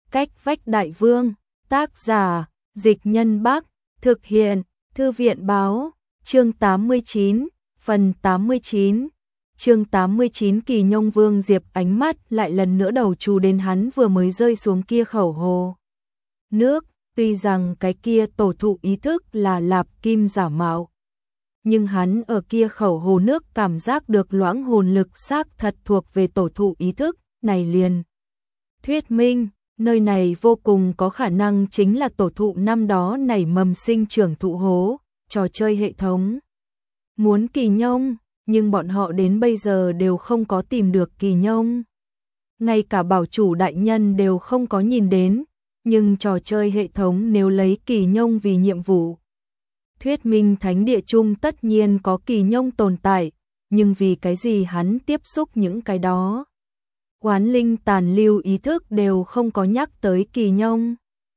Cách vách đại vương, tác giả, Dịch Nhân Bắc, thực hiện, Thư viện báo, chương 89, phần 89. Chương 89 Kỳ Nhông Vương Diệp ánh mắt lại lần nữa đầu chú đến hắn vừa mới rơi xuống kia khẩu hồ nước, tuy rằng cái kia tổ thụ ý thức là Lạp Kim giả mạo, nhưng hắn ở kia khẩu hồ nước cảm giác được loãng hồn lực xác thật thuộc về tổ thụ ý thức, này liền thuyết minh, nơi này vô cùng có khả năng chính là tổ thụ năm đó nảy mầm sinh trưởng thụ hố, trò chơi hệ thống. Muốn Kỳ Nhông, nhưng bọn họ đến bây giờ đều không có tìm được Kỳ Nhông. Ngay cả bảo chủ đại nhân đều không có nhìn đến, nhưng trò chơi hệ thống nếu lấy Kỳ Nhông vì nhiệm vụ. Thuyết minh thánh địa chung tất nhiên có Kỳ Nhông tồn tại, nhưng vì cái gì hắn tiếp xúc những cái đó. Quán linh tàn lưu ý thức đều không có nhắc tới Kỳ Nhông.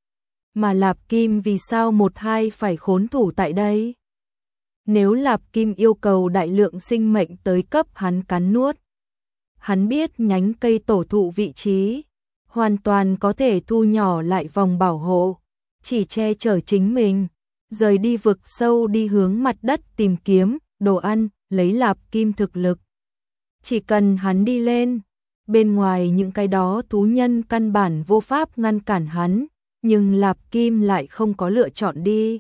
Mà Lạp Kim vì sao một hai phải khốn thủ tại đây? Nếu Lạp Kim yêu cầu đại lượng sinh mệnh tới cấp hắn cắn nuốt, hắn biết nhánh cây tổ thụ vị trí, hoàn toàn có thể thu nhỏ lại vòng bảo hộ, chỉ che chở chính mình, rời đi vực sâu đi hướng mặt đất tìm kiếm đồ ăn, lấy Lạp Kim thực lực. Chỉ cần hắn đi lên, bên ngoài những cái đó thú nhân căn bản vô pháp ngăn cản hắn, nhưng Lạp Kim lại không có lựa chọn đi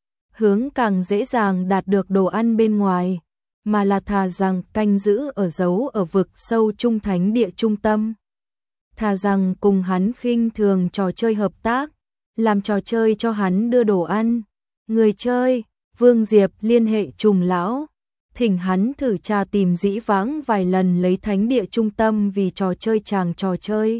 hướng càng dễ dàng đạt được đồ ăn bên ngoài, mà là thà rằng canh giữ ở giấu ở vực sâu trung thánh địa trung tâm. Thà rằng cùng hắn khinh thường trò chơi hợp tác, làm trò chơi cho hắn đưa đồ ăn. Người chơi, Vương Diệp liên hệ Trùng lão, thỉnh hắn thử tra tìm dĩ vãng vài lần lấy thánh địa trung tâm vì trò chơi chàng trò chơi.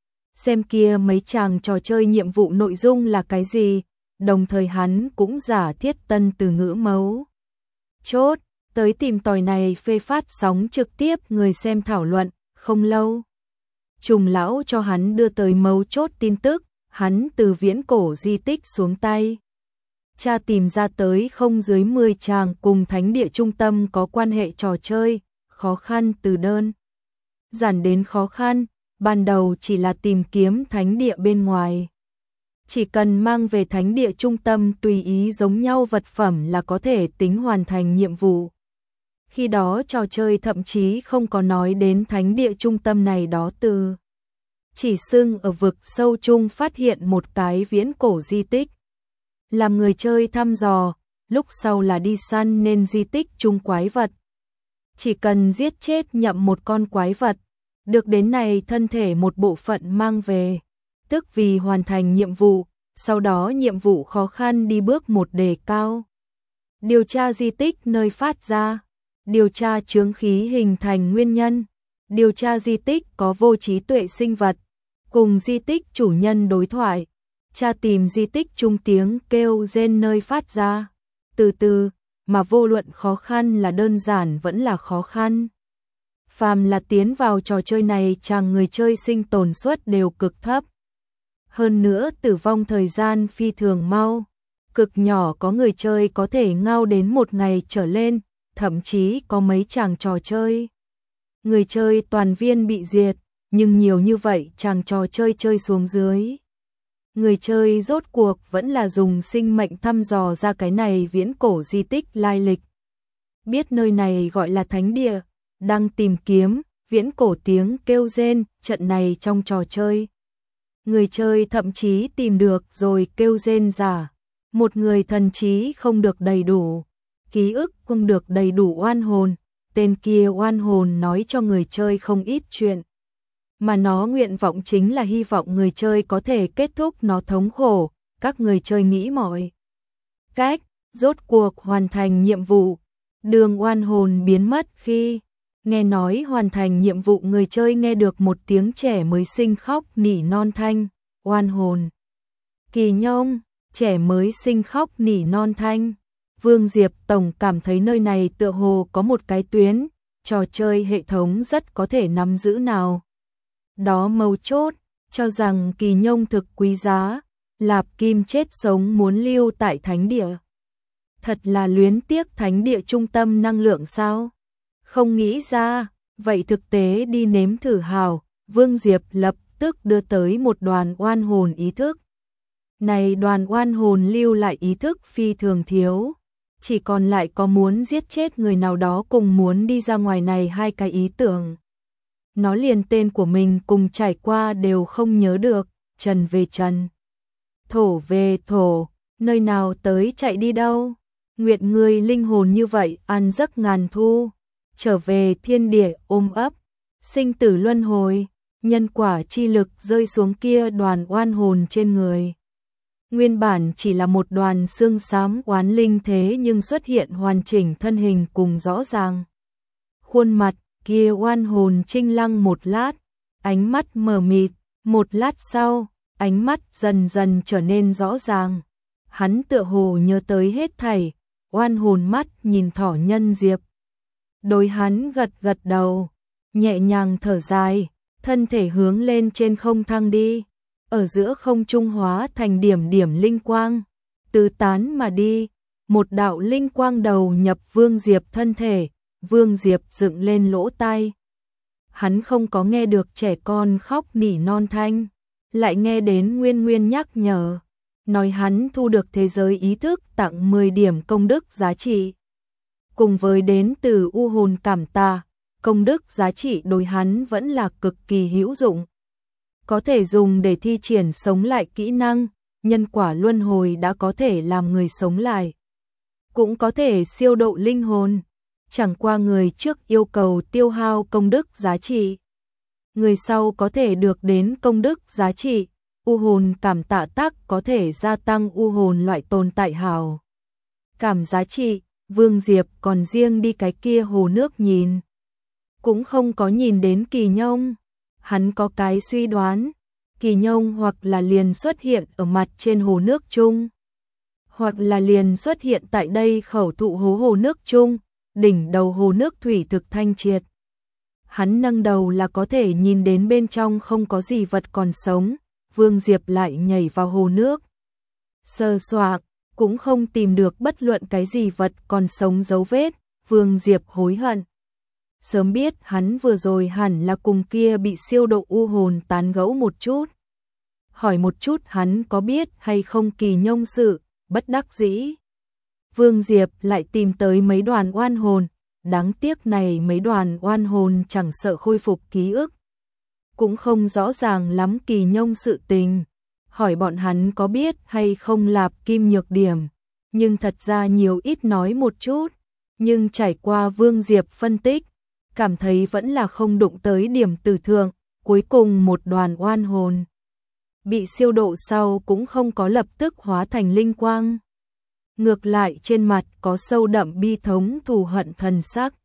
Xem kia mấy chàng trò chơi nhiệm vụ nội dung là cái gì, đồng thời hắn cũng giả thiết tân từ ngữ mấu chốt, tới tìm tòi này phê phát sóng trực tiếp người xem thảo luận, không lâu. Trùng lão cho hắn đưa tới mấu chốt tin tức, hắn từ viễn cổ di tích xuống tay. Cha tìm ra tới không dưới 10 chàng cùng thánh địa trung tâm có quan hệ trò chơi, khó khăn từ đơn giản đến khó khăn, ban đầu chỉ là tìm kiếm thánh địa bên ngoài. Chỉ cần mang về thánh địa trung tâm tùy ý giống nhau vật phẩm là có thể tính hoàn thành nhiệm vụ. Khi đó trò chơi thậm chí không có nói đến thánh địa trung tâm này đó từ. Chỉ xưng ở vực sâu chung phát hiện một cái viễn cổ di tích. Làm người chơi thăm dò, lúc sau là đi săn nên di tích chung quái vật. Chỉ cần giết chết nhậm một con quái vật, được đến này thân thể một bộ phận mang về, tức vì hoàn thành nhiệm vụ, sau đó nhiệm vụ khó khăn đi bước một đề cao. Điều tra di tích nơi phát ra, điều tra chướng khí hình thành nguyên nhân, điều tra di tích có vô trí tuệ sinh vật, cùng di tích chủ nhân đối thoại, tra tìm di tích trung tiếng kêu rên nơi phát ra. Từ từ, mà vô luận khó khăn là đơn giản vẫn là khó khăn. Phàm là tiến vào trò chơi này chàng người chơi sinh tồn suất đều cực thấp. Hơn nữa tử vong thời gian phi thường mau, cực nhỏ có người chơi có thể ngao đến một ngày trở lên, thậm chí có mấy chàng trò chơi. Người chơi toàn viên bị diệt, nhưng nhiều như vậy chàng trò chơi chơi xuống dưới. Người chơi rốt cuộc vẫn là dùng sinh mệnh thăm dò ra cái này viễn cổ di tích lai lịch. Biết nơi này gọi là thánh địa, đang tìm kiếm, viễn cổ tiếng kêu rên, trận này trong trò chơi. Người chơi thậm chí tìm được rồi kêu rên giả. Một người thần trí không được đầy đủ, ký ức không được đầy đủ oan hồn. Tên kia oan hồn nói cho người chơi không ít chuyện. Mà nó nguyện vọng chính là hy vọng người chơi có thể kết thúc nó thống khổ. Các người chơi nghĩ mọi cách, rốt cuộc hoàn thành nhiệm vụ. Đường oan hồn biến mất khi nghe nói hoàn thành nhiệm vụ, người chơi nghe được một tiếng trẻ mới sinh khóc nỉ non thanh, oan hồn. Kỳ Nhông, trẻ mới sinh khóc nỉ non thanh. Vương Diệp tổng cảm thấy nơi này tựa hồ có một cái tuyến, trò chơi hệ thống rất có thể nắm giữ nào. Đó mấu chốt, cho rằng Kỳ Nhông thực quý giá, Lạp Kim chết sống muốn lưu tại thánh địa. Thật là luyến tiếc thánh địa trung tâm năng lượng sao? Không nghĩ ra, vậy thực tế đi nếm thử hào. Vương Diệp lập tức đưa tới một đoàn oan hồn ý thức. Này đoàn oan hồn lưu lại ý thức phi thường thiếu, chỉ còn lại có muốn giết chết người nào đó cùng muốn đi ra ngoài này hai cái ý tưởng. Nó liền tên của mình cùng trải qua đều không nhớ được, trần về trần, thổ về thổ, nơi nào tới chạy đi đâu. Nguyện người linh hồn như vậy ăn giấc ngàn thu, trở về thiên địa ôm ấp, sinh tử luân hồi, nhân quả chi lực rơi xuống kia đoàn oan hồn trên người. Nguyên bản chỉ là một đoàn xương xám oán linh thế nhưng xuất hiện hoàn chỉnh thân hình cùng rõ ràng. Khuôn mặt kia oan hồn trinh lăng một lát, ánh mắt mờ mịt, một lát sau, ánh mắt dần dần trở nên rõ ràng. Hắn tựa hồ nhớ tới hết thảy, oan hồn mắt nhìn Thỏ Nhân Diệp. Đối hắn gật gật đầu, nhẹ nhàng thở dài, thân thể hướng lên trên không thăng đi. Ở giữa không trung hóa thành điểm điểm linh quang, tứ tán mà đi, một đạo linh quang đầu nhập Vương Diệp thân thể, Vương Diệp dựng lên lỗ tai. Hắn không có nghe được trẻ con khóc nỉ non thanh, lại nghe đến Nguyên Nguyên nhắc nhở, nói hắn thu được thế giới ý thức tặng 10 điểm công đức giá trị. Cùng với đến từ u hồn cảm tạ, công đức giá trị đối hắn vẫn là cực kỳ hữu dụng. Có thể dùng để thi triển sống lại kỹ năng, nhân quả luân hồi đã có thể làm người sống lại. Cũng có thể siêu độ linh hồn, chẳng qua người trước yêu cầu tiêu hao công đức giá trị. Người sau có thể được đến công đức giá trị, u hồn cảm tạ tác có thể gia tăng u hồn loại tồn tại hào. Cảm giá trị, Vương Diệp còn riêng đi cái kia hồ nước nhìn. Cũng không có nhìn đến Kỳ Nhông. Hắn có cái suy đoán, Kỳ Nhông hoặc là liền xuất hiện ở mặt trên hồ nước chung, hoặc là liền xuất hiện tại đây khẩu thụ hồ nước chung, đỉnh đầu hồ nước thủy thực thanh triệt. Hắn nâng đầu là có thể nhìn đến bên trong không có gì vật còn sống, Vương Diệp lại nhảy vào hồ nước. Sờ soạc, cũng không tìm được bất luận cái gì vật còn sống dấu vết, Vương Diệp hối hận. Sớm biết hắn vừa rồi hẳn là cùng kia bị siêu độ u hồn tán gẫu một chút. Hỏi một chút hắn có biết hay không Kỳ Nhông sự, bất đắc dĩ. Vương Diệp lại tìm tới mấy đoàn oan hồn, đáng tiếc này mấy đoàn oan hồn chẳng sợ khôi phục ký ức. Cũng không rõ ràng lắm Kỳ Nhông sự tình, hỏi bọn hắn có biết hay không Lạp Kim nhược điểm, nhưng thật ra nhiều ít nói một chút, nhưng trải qua Vương Diệp phân tích, cảm thấy vẫn là không đụng tới điểm tử thượng, cuối cùng một đoàn oan hồn. Bị siêu độ sau cũng không có lập tức hóa thành linh quang. Ngược lại trên mặt có sâu đậm bi thống thù hận thần sắc.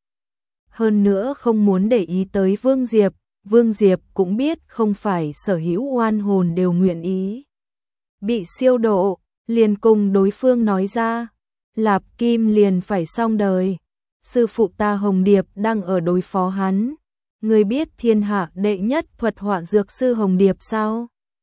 Hơn nữa không muốn để ý tới Vương Diệp cũng biết không phải sở hữu oan hồn đều nguyện ý. Bị siêu độ, liền cùng đối phương nói ra, Lạp Kim liền phải xong đời. Sư phụ ta Hồng Điệp đang ở đối phó hắn. Người biết thiên hạ đệ nhất thuật họa dược sư Hồng Điệp sao?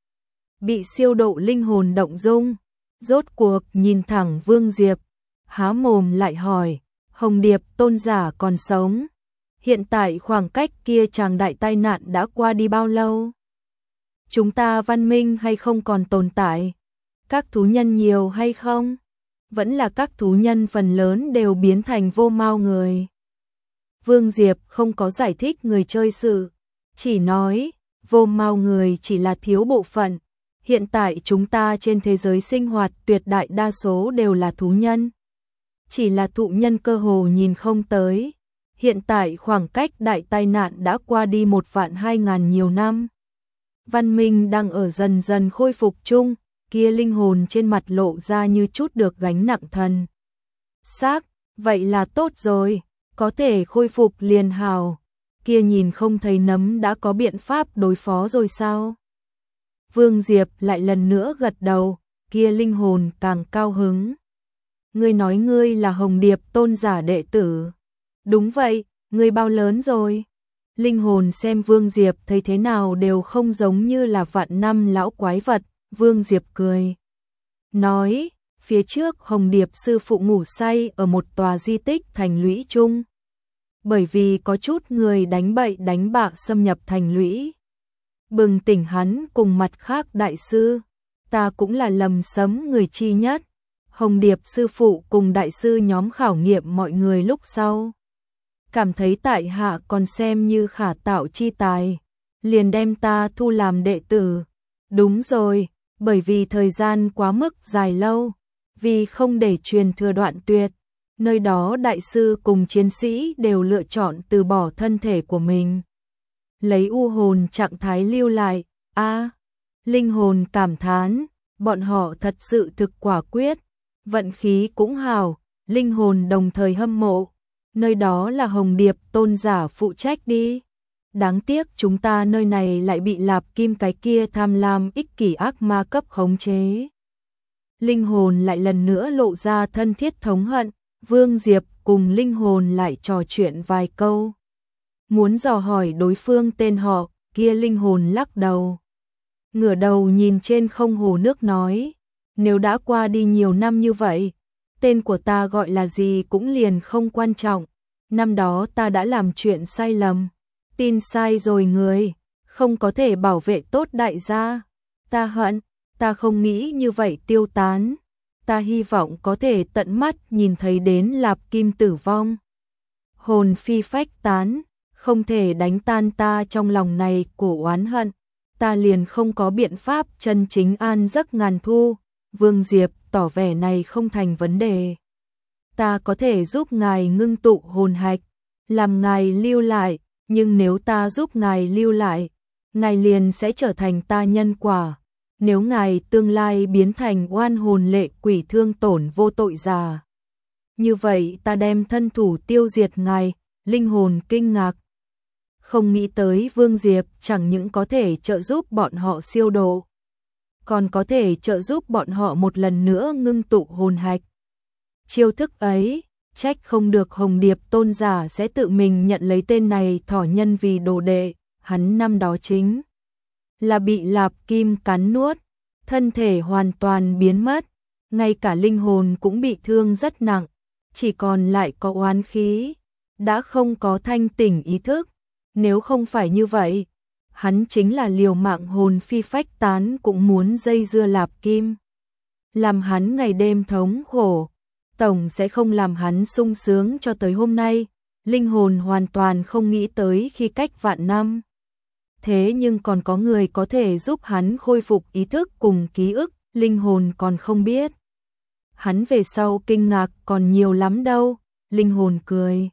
Bị siêu độ linh hồn động dung, rốt cuộc nhìn thẳng Vương Diệp, há mồm lại hỏi, Hồng Điệp tôn giả còn sống? Hiện tại khoảng cách kia chàng đại tai nạn đã qua đi bao lâu? Chúng ta văn minh hay không còn tồn tại? Các thú nhân nhiều hay không? Vẫn là các thú nhân phần lớn đều biến thành vô mao người. Vương Diệp không có giải thích người chơi sự, chỉ nói, vô mao người chỉ là thiếu bộ phận. Hiện tại chúng ta trên thế giới sinh hoạt tuyệt đại đa số đều là thú nhân. Chỉ là thụ nhân cơ hồ nhìn không tới. Hiện tại khoảng cách đại tai nạn đã qua đi 1.200.000 nhiều năm. Văn minh đang ở dần dần khôi phục chung, kia linh hồn trên mặt lộ ra như chút được gánh nặng thần. Xác, vậy là tốt rồi, có thể khôi phục liền hào. Kia nhìn không thấy nấm đã có biện pháp đối phó rồi sao? Vương Diệp lại lần nữa gật đầu, kia linh hồn càng cao hứng. Ngươi nói ngươi là Hồng Điệp tôn giả đệ tử. Đúng vậy, ngươi bao lớn rồi? Linh hồn xem Vương Diệp thấy thế nào đều không giống như là vạn năm lão quái vật. Vương Diệp cười. Nói, phía trước Hồng Điệp sư phụ ngủ say ở một tòa di tích thành lũy chung. Bởi vì có chút người đánh bậy đánh bạ xâm nhập thành lũy. bừng tỉnh hắn cùng mặt khác đại sư. Ta cũng là lầm sấm người chi nhất. Hồng Điệp sư phụ cùng đại sư nhóm khảo nghiệm mọi người lúc sau. Cảm thấy tại hạ còn xem như khả tạo chi tài, liền đem ta thu làm đệ tử. Đúng rồi, bởi vì thời gian quá mức dài lâu, vì không để truyền thừa đoạn tuyệt, nơi đó đại sư cùng chiến sĩ đều lựa chọn từ bỏ thân thể của mình. Lấy u hồn trạng thái lưu lại, linh hồn cảm thán, bọn họ thật sự thực quả quyết, vận khí cũng hào, linh hồn đồng thời hâm mộ, nơi đó là Hồng Điệp tôn giả phụ trách đi. Đáng tiếc chúng ta nơi này lại bị Lạp Kim cái kia tham lam ích kỷ ác ma cấp khống chế. Linh hồn lại lần nữa lộ ra thân thiết thống hận, Vương Diệp cùng linh hồn lại trò chuyện vài câu. Muốn dò hỏi đối phương tên họ, kia linh hồn lắc đầu. Ngửa đầu nhìn trên không hồ nước nói, nếu đã qua đi nhiều năm như vậy, tên của ta gọi là gì cũng liền không quan trọng. Năm đó ta đã làm chuyện sai lầm, tin sai rồi người, không có thể bảo vệ tốt đại gia. Ta hận, ta không nghĩ như vậy tiêu tán. Ta hy vọng có thể tận mắt nhìn thấy đến Lạp Kim tử vong. Hồn phi phách tán, không thể đánh tan ta trong lòng này của oán hận. Ta liền không có biện pháp chân chính an giấc ngàn thu. Vương Diệp tỏ vẻ này không thành vấn đề. Ta có thể giúp ngài ngưng tụ hồn hạch, làm ngài lưu lại, nhưng nếu ta giúp ngài lưu lại, ngài liền sẽ trở thành ta nhân quả. Nếu ngài tương lai biến thành oan hồn lệ quỷ thương tổn vô tội già, như vậy ta đem thân thủ tiêu diệt ngài. Linh hồn kinh ngạc, không nghĩ tới Vương Diệp chẳng những có thể trợ giúp bọn họ siêu độ, còn có thể trợ giúp bọn họ một lần nữa ngưng tụ hồn hạch. Chiêu thức ấy, trách không được Hồng Điệp tôn giả sẽ tự mình nhận lấy tên này thỏ nhân vì đồ đệ. Hắn năm đó chính là bị Lạp Kim cắn nuốt, thân thể hoàn toàn biến mất, ngay cả linh hồn cũng bị thương rất nặng, chỉ còn lại có oán khí, đã không có thanh tỉnh ý thức. Nếu không phải như vậy, hắn chính là liều mạng hồn phi phách tán cũng muốn dây dưa Lạp Kim, làm hắn ngày đêm thống khổ, tổng sẽ không làm hắn sung sướng cho tới hôm nay. Linh hồn hoàn toàn không nghĩ tới khi cách vạn năm, thế nhưng còn có người có thể giúp hắn khôi phục ý thức cùng ký ức. Linh hồn còn không biết, hắn về sau kinh ngạc còn nhiều lắm đâu. Linh hồn cười,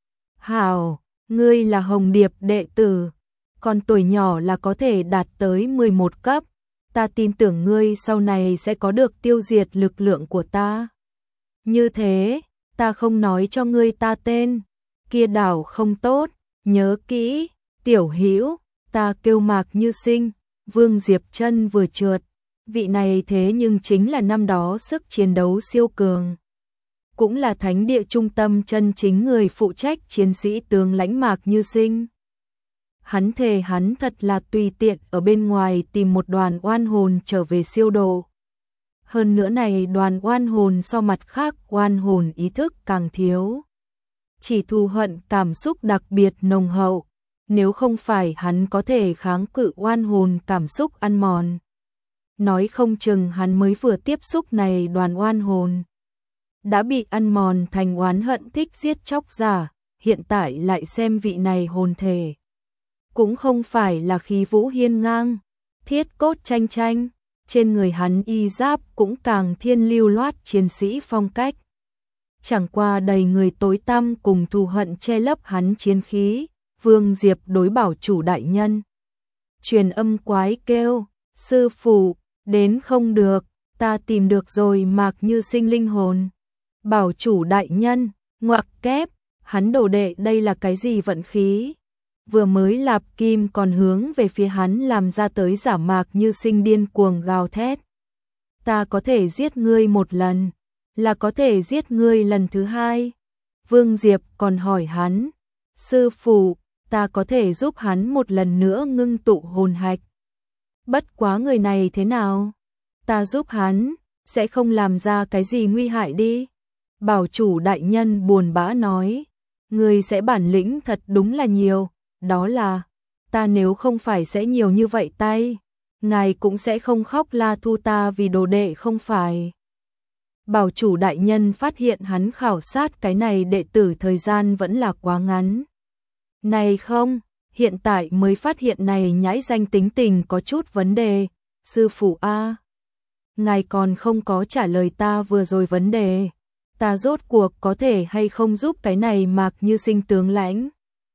hảo, ngươi là Hồng Điệp đệ tử, còn tuổi nhỏ là có thể đạt tới 11 cấp, ta tin tưởng ngươi sau này sẽ có được tiêu diệt lực lượng của ta. Như thế, ta không nói cho ngươi ta tên, kia đảo không tốt, nhớ kỹ, tiểu hữu, ta kêu Mạc Như Sinh. Vương Diệp chân vừa trượt, vị này thế nhưng chính là năm đó sức chiến đấu siêu cường, cũng là thánh địa trung tâm chân chính người phụ trách chiến sĩ tướng lãnh Mạc Như Sinh. Hắn thề hắn thật là tùy tiện ở bên ngoài tìm một đoàn oan hồn trở về siêu độ. Hơn nữa này đoàn oan hồn so mặt khác oan hồn ý thức càng thiếu, chỉ thù hận cảm xúc đặc biệt nồng hậu. Nếu không phải hắn có thể kháng cự oan hồn cảm xúc ăn mòn, nói không chừng hắn mới vừa tiếp xúc này đoàn oan hồn, đã bị ăn mòn thành oán hận thích giết chóc giả. Hiện tại lại xem vị này hồn thể, cũng không phải là khí vũ hiên ngang, thiết cốt tranh tranh, trên người hắn y giáp cũng càng thiên lưu loát chiến sĩ phong cách. Chẳng qua đầy người tối tăm cùng thù hận che lấp hắn chiến khí. Vương Diệp đối bảo chủ đại nhân truyền âm quái kêu, sư phụ, đến không được, ta tìm được rồi Mạc Như Sinh linh hồn. Bảo chủ đại nhân, ngoặc kép, hắn đồ đệ đây là cái gì vận khí? Vừa mới Lạp Kim còn hướng về phía hắn làm ra tới giả Mạc Như Sinh điên cuồng gào thét. Ta có thể giết ngươi một lần, là có thể giết ngươi lần thứ hai. Vương Diệp còn hỏi hắn, sư phụ, ta có thể giúp hắn một lần nữa ngưng tụ hồn hạch. Bất quá người này thế nào? Ta giúp hắn, sẽ không làm ra cái gì nguy hại đi. Bảo chủ đại nhân buồn bã nói, người sẽ bản lĩnh thật đúng là nhiều, đó là, ta nếu không phải sẽ nhiều như vậy tay, ngài cũng sẽ không khóc la thu ta vì đồ đệ không phải. Bảo chủ đại nhân phát hiện hắn khảo sát cái này đệ tử thời gian vẫn là quá ngắn. Này không, hiện tại mới phát hiện này nhãi danh tính tình có chút vấn đề, sư phụ a, ngài còn không có trả lời ta vừa rồi vấn đề, ta rốt cuộc có thể hay không giúp cái này Mạc Như Sinh tướng lãnh.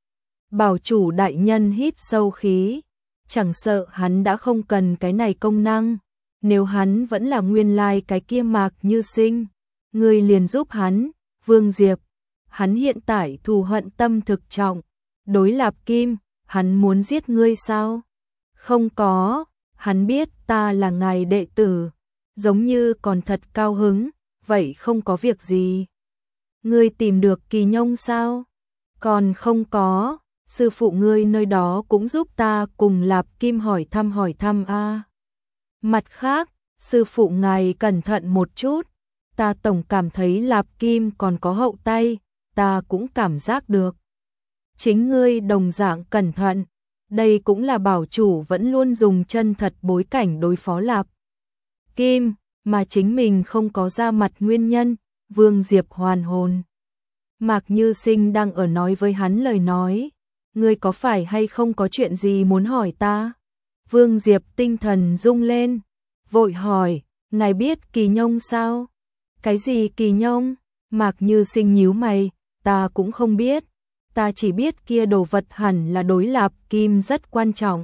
Bảo chủ đại nhân hít sâu khí, chẳng sợ hắn đã không cần cái này công năng, nếu hắn vẫn là nguyên lai cái kia Mạc Như Sinh, người liền giúp hắn, Vương Diệp, hắn hiện tại thù hận tâm thực trọng, đối Lạp Kim, hắn muốn giết ngươi sao? Không có, hắn biết ta là ngài đệ tử, giống như còn thật cao hứng, vậy không có việc gì. Ngươi tìm được Kỳ Nhông sao? Còn không có, sư phụ ngươi nơi đó cũng giúp ta cùng Lạp Kim hỏi thăm a. Mặt khác, sư phụ ngài cẩn thận một chút, ta tổng cảm thấy Lạp Kim còn có hậu tay, ta cũng cảm giác được. Chính ngươi đồng dạng cẩn thận, đây cũng là bảo chủ vẫn luôn dùng chân thật bối cảnh đối phó Lạp Kim, mà chính mình không có ra mặt nguyên nhân, Vương Diệp hoàn hồn. Mạc Như Sinh đang ở nói với hắn lời nói, ngươi có phải hay không có chuyện gì muốn hỏi ta? Vương Diệp tinh thần rung lên, vội hỏi, ngài biết Kỳ Nhông sao? Cái gì Kỳ Nhông? Mạc Như Sinh nhíu mày, ta cũng không biết, ta chỉ biết kia đồ vật hẳn là đối Lạp Kim rất quan trọng.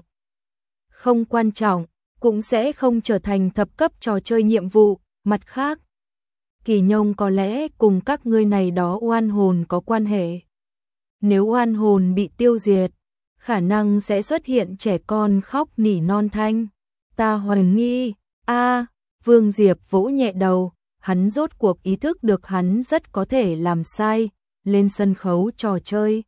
Không quan trọng, cũng sẽ không trở thành thập cấp trò chơi nhiệm vụ, mặt khác. Kỳ Nhông có lẽ cùng các ngươi này đó oan hồn có quan hệ. Nếu oan hồn bị tiêu diệt, khả năng sẽ xuất hiện trẻ con khóc nỉ non thanh. Ta hoài nghi, Vương Diệp vỗ nhẹ đầu, hắn rốt cuộc ý thức được hắn rất có thể làm sai, lên sân khấu trò chơi.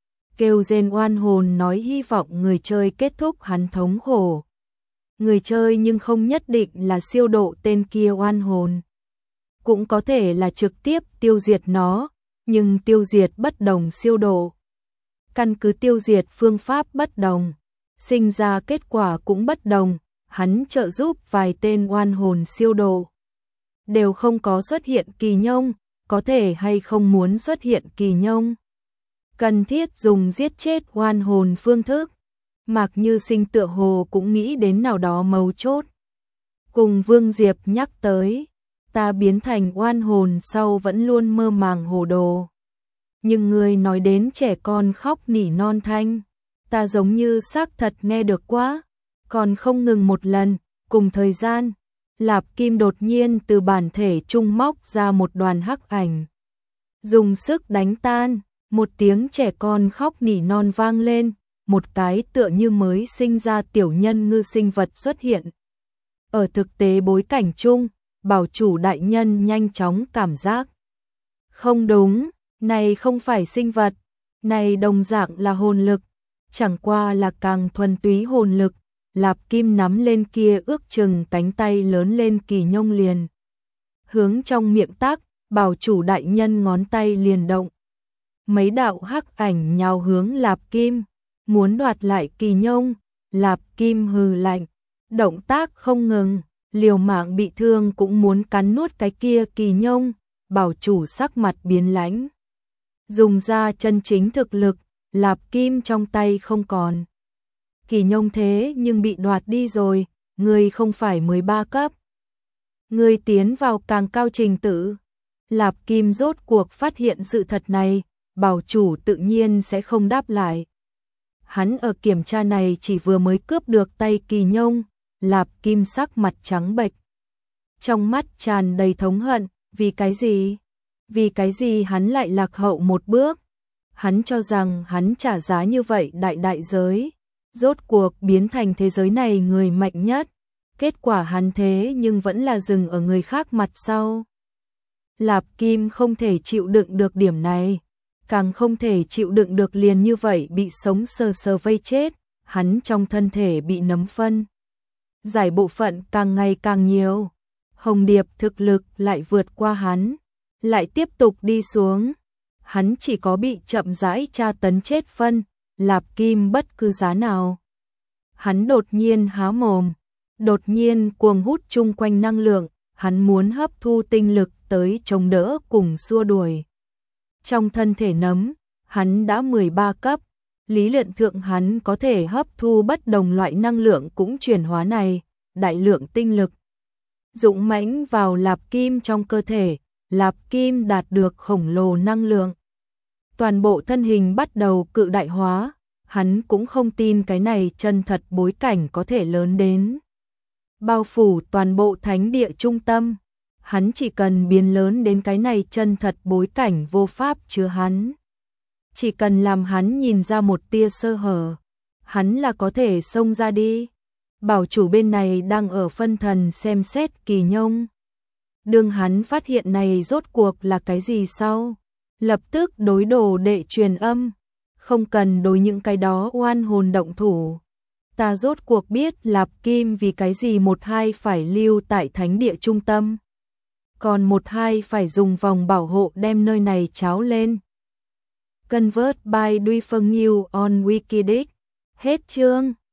Kêu rên oan hồn nói hy vọng người chơi kết thúc hắn thống khổ. Người chơi nhưng không nhất định là siêu độ tên kia oan hồn. Cũng có thể là trực tiếp tiêu diệt nó, nhưng tiêu diệt bất đồng siêu độ. Căn cứ tiêu diệt phương pháp bất đồng, sinh ra kết quả cũng bất đồng, hắn trợ giúp vài tên oan hồn siêu độ. Đều không có xuất hiện Kỳ Nhông, có thể hay không muốn xuất hiện Kỳ Nhông. Cần thiết dùng giết chết oan hồn phương thức. Mạc Như Sinh tựa hồ cũng nghĩ đến nào đó mấu chốt. Cùng Vương Diệp nhắc tới, ta biến thành oan hồn sau vẫn luôn mơ màng hồ đồ. Nhưng người nói đến trẻ con khóc nỉ non thanh, ta giống như xác thật nghe được quá, còn không ngừng một lần, cùng thời gian, Lạp Kim đột nhiên từ bản thể trung móc ra một đoàn hắc ảnh. Dùng sức đánh tan, một tiếng trẻ con khóc nỉ non vang lên, một cái tựa như mới sinh ra tiểu nhân ngư sinh vật xuất hiện. Ở thực tế bối cảnh chung, bảo chủ đại nhân nhanh chóng cảm giác. Không đúng, này không phải sinh vật, này đồng dạng là hồn lực, chẳng qua là càng thuần túy hồn lực. Lạp Kim nắm lên kia ước chừng cánh tay lớn lên Kỳ Nhông liền. Hướng trong miệng tác, bảo chủ đại nhân ngón tay liền động. Mấy đạo hắc ảnh nhào hướng Lạp Kim, muốn đoạt lại Kỳ Nhông. Lạp Kim hừ lạnh, động tác không ngừng, liều mạng bị thương cũng muốn cắn nuốt cái kia Kỳ Nhông. Bảo chủ sắc mặt biến lãnh, dùng ra chân chính thực lực, Lạp Kim trong tay không còn. Kỳ Nhông thế nhưng bị đoạt đi rồi, ngươi không phải 13 cấp. Ngươi tiến vào càng cao trình tự. Lạp Kim rốt cuộc phát hiện sự thật này, bảo chủ tự nhiên sẽ không đáp lại. Hắn ở kiểm tra này chỉ vừa mới cướp được tay Kỳ Nhông, Lạp Kim sắc mặt trắng bệch. Trong mắt tràn đầy thống hận, vì cái gì? Vì cái gì hắn lại lạc hậu một bước? Hắn cho rằng hắn trả giá như vậy đại giới, rốt cuộc biến thành thế giới này người mạnh nhất. Kết quả hắn thế nhưng vẫn là dừng ở người khác mặt sau. Lạp Kim không thể chịu đựng được điểm này, càng không thể chịu đựng được liền như vậy bị sống sờ sờ vây chết, hắn trong thân thể bị nấm phân. Giải bộ phận càng ngày càng nhiều, Hồng Điệp thực lực lại vượt qua hắn, lại tiếp tục đi xuống. Hắn chỉ có bị chậm rãi tra tấn chết phân, Lạp Kim bất cứ giá nào hắn đột nhiên há mồm, đột nhiên cuồng hút chung quanh năng lượng, hắn muốn hấp thu tinh lực tới chống đỡ cùng xua đuổi. Trong thân thể nấm, hắn đã 13 cấp, lý luận thượng hắn có thể hấp thu bất đồng loại năng lượng cũng chuyển hóa này, đại lượng tinh lực. Dũng mãnh vào lạp kim trong cơ thể, lạp kim đạt được khổng lồ năng lượng. Toàn bộ thân hình bắt đầu cự đại hóa, hắn cũng không tin cái này chân thật bối cảnh có thể lớn đến bao phủ toàn bộ thánh địa trung tâm. Hắn chỉ cần biến lớn đến cái này chân thật bối cảnh vô pháp chứa hắn. Chỉ cần làm hắn nhìn ra một tia sơ hở, hắn là có thể xông ra đi. Bảo chủ bên này đang ở phân thần xem xét Kỳ Nhông. Đương hắn phát hiện này rốt cuộc là cái gì sau, lập tức đối đồ đệ truyền âm, không cần đối những cái đó oan hồn động thủ. Ta rốt cuộc biết Lạp Kim vì cái gì 1-2 phải lưu tại thánh địa trung tâm, còn 1-2 phải dùng vòng bảo hộ đem nơi này tráo lên. Convert by Duy Phân New on Wikileaks. Hết chương.